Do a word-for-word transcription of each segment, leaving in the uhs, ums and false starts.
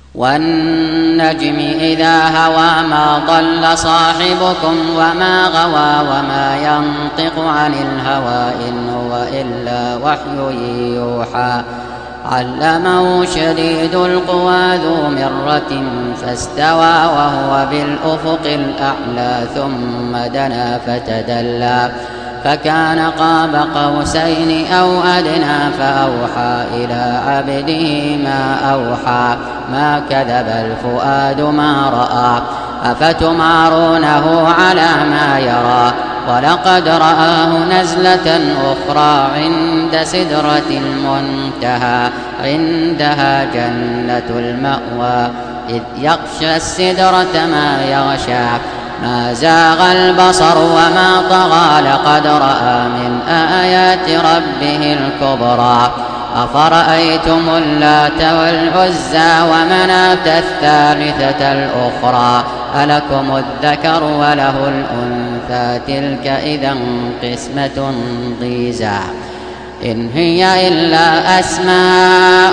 والنجم إذا هوى ما ضل صاحبكم وما غوى وما ينطق عن الهوى إن هو إلا وحي يوحى علمه شديد القوى ذو مرة فاستوى وهو بالأفق الأعلى ثم دنا فتدلى فكان قاب قوسين أو أدنى فأوحى إلى عبده ما أوحى ما كذب الفؤاد ما رأى أفتمارونه على ما يرى ولقد رآه نزلة أخرى عند سدرة المنتهى عندها جنة المأوى إذ يغشى السدرة ما يغشى ما زاغ البصر وما طغى لقد رأى من آيات ربه الكبرى أفرأيتم اللات والعزى ومناة الثالثة الأخرى ألكم الذكر وله الأنثى تلك إذا قسمة ضيزى إن هي إلا أسماء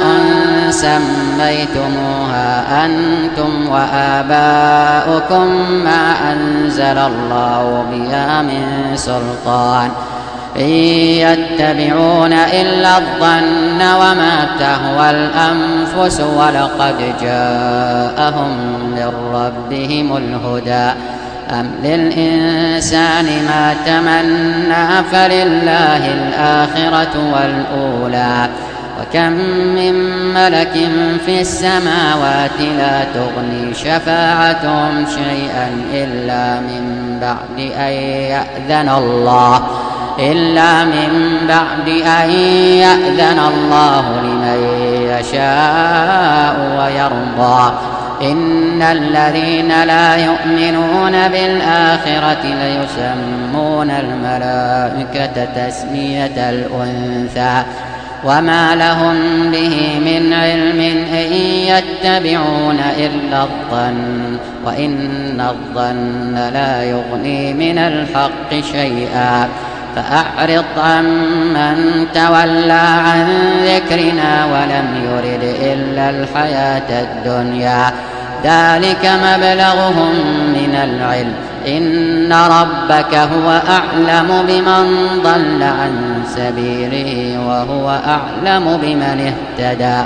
سميتموها أنتم وآباؤكم ما أنزل الله بها من سلطان إن يتبعون إلا الظن وما تهوى الأنفس ولقد جاءهم من ربهم الهدى أم للإنسان ما تمنى فلله الآخرة والأولى وكم من ملك في السماوات لا تغني شفاعتهم شيئا إلا من بعد أن يأذن الله إلا من بعد أن يأذن الله لمن يشاء ويرضى إن الذين لا يؤمنون بالآخرة ليسمون الملائكة تسمية الأنثى وما لهم به من علم إن يتبعون إلا الظن وإن الظن لا يغني من الحق شيئا فأعرض عمن تولى عن ذكرنا ولم يرد إلا الحياة الدنيا ذلك مبلغهم من العلم إن ربك هو أعلم بمن ضل عن سبيله وهو أعلم بمن اهتدى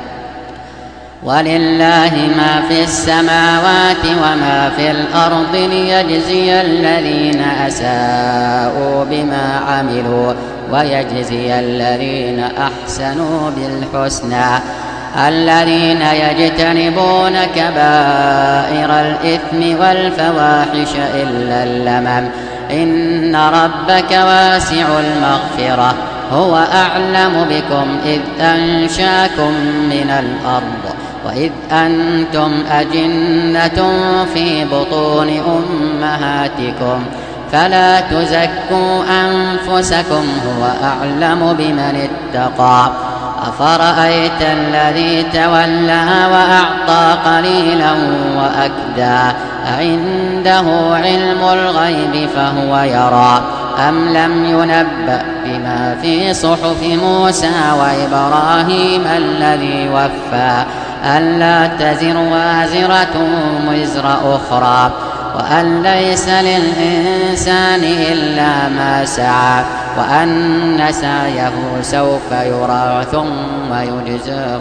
ولله ما في السماوات وما في الأرض ليجزي الذين أساءوا بما عملوا ويجزي الذين أحسنوا بالحسنى الذين يجتنبون كبائر الإثم والفواحش إلا اللمم إن ربك واسع المغفرة هو أعلم بكم إذ أنشاكم من الأرض وإذ أنتم أجنة في بطون أمهاتكم فلا تزكوا أنفسكم هو أعلم بمن اتقى أفرأيت الذي تولى وأعطى قليلا وأكدى أعنده علم الغيب فهو يرى أم لم ينبأ بما في صحف موسى وإبراهيم الذي وفى ألا تزر وازرة وزر أخرى وأن ليس للإنسان إلا ما سعى وأن سعيه سوف يرى ثم يجزاه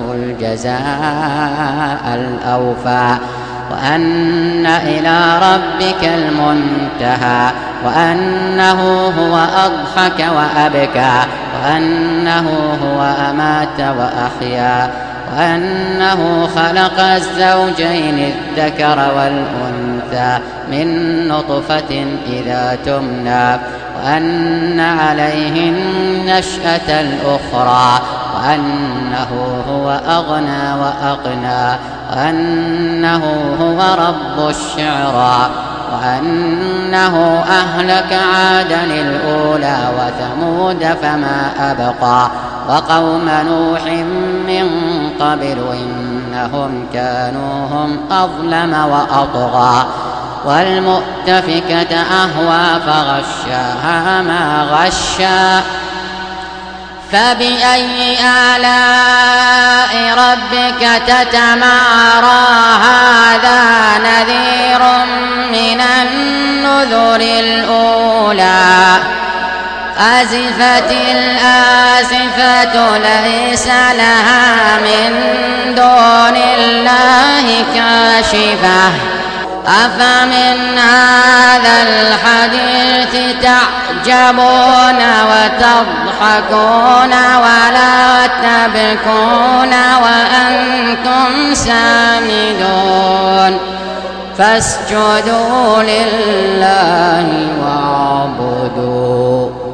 الجزاء الأوفى وأن إلى ربك المنتهى وأنه هو أضحك وأبكى وأنه هو أمات وأحيا وأنه خلق الزوجين الذكر والأنثى من نطفة إذا تمنى وأن عليه النشأة الأخرى وأنه هو أغنى وأقنى وأنه هو رب الشعرى وأنه أهلك عادا الأولى وثمود فما أبقى وقوم نوح من قبل إنهم كانوا هم أظلم وأطغى والمؤتفكة أهوى فغشاها ما غشى فبأي آلاء ربك تتمارى هذا نذير من النذر الأولى أزفت الآزفة ليس لها من دون الله كاشفة أفمن هذا الحديث تعجبون وتضحكون ولا تبكون وأنتم سامدون فاسجدوا لله واعبدوا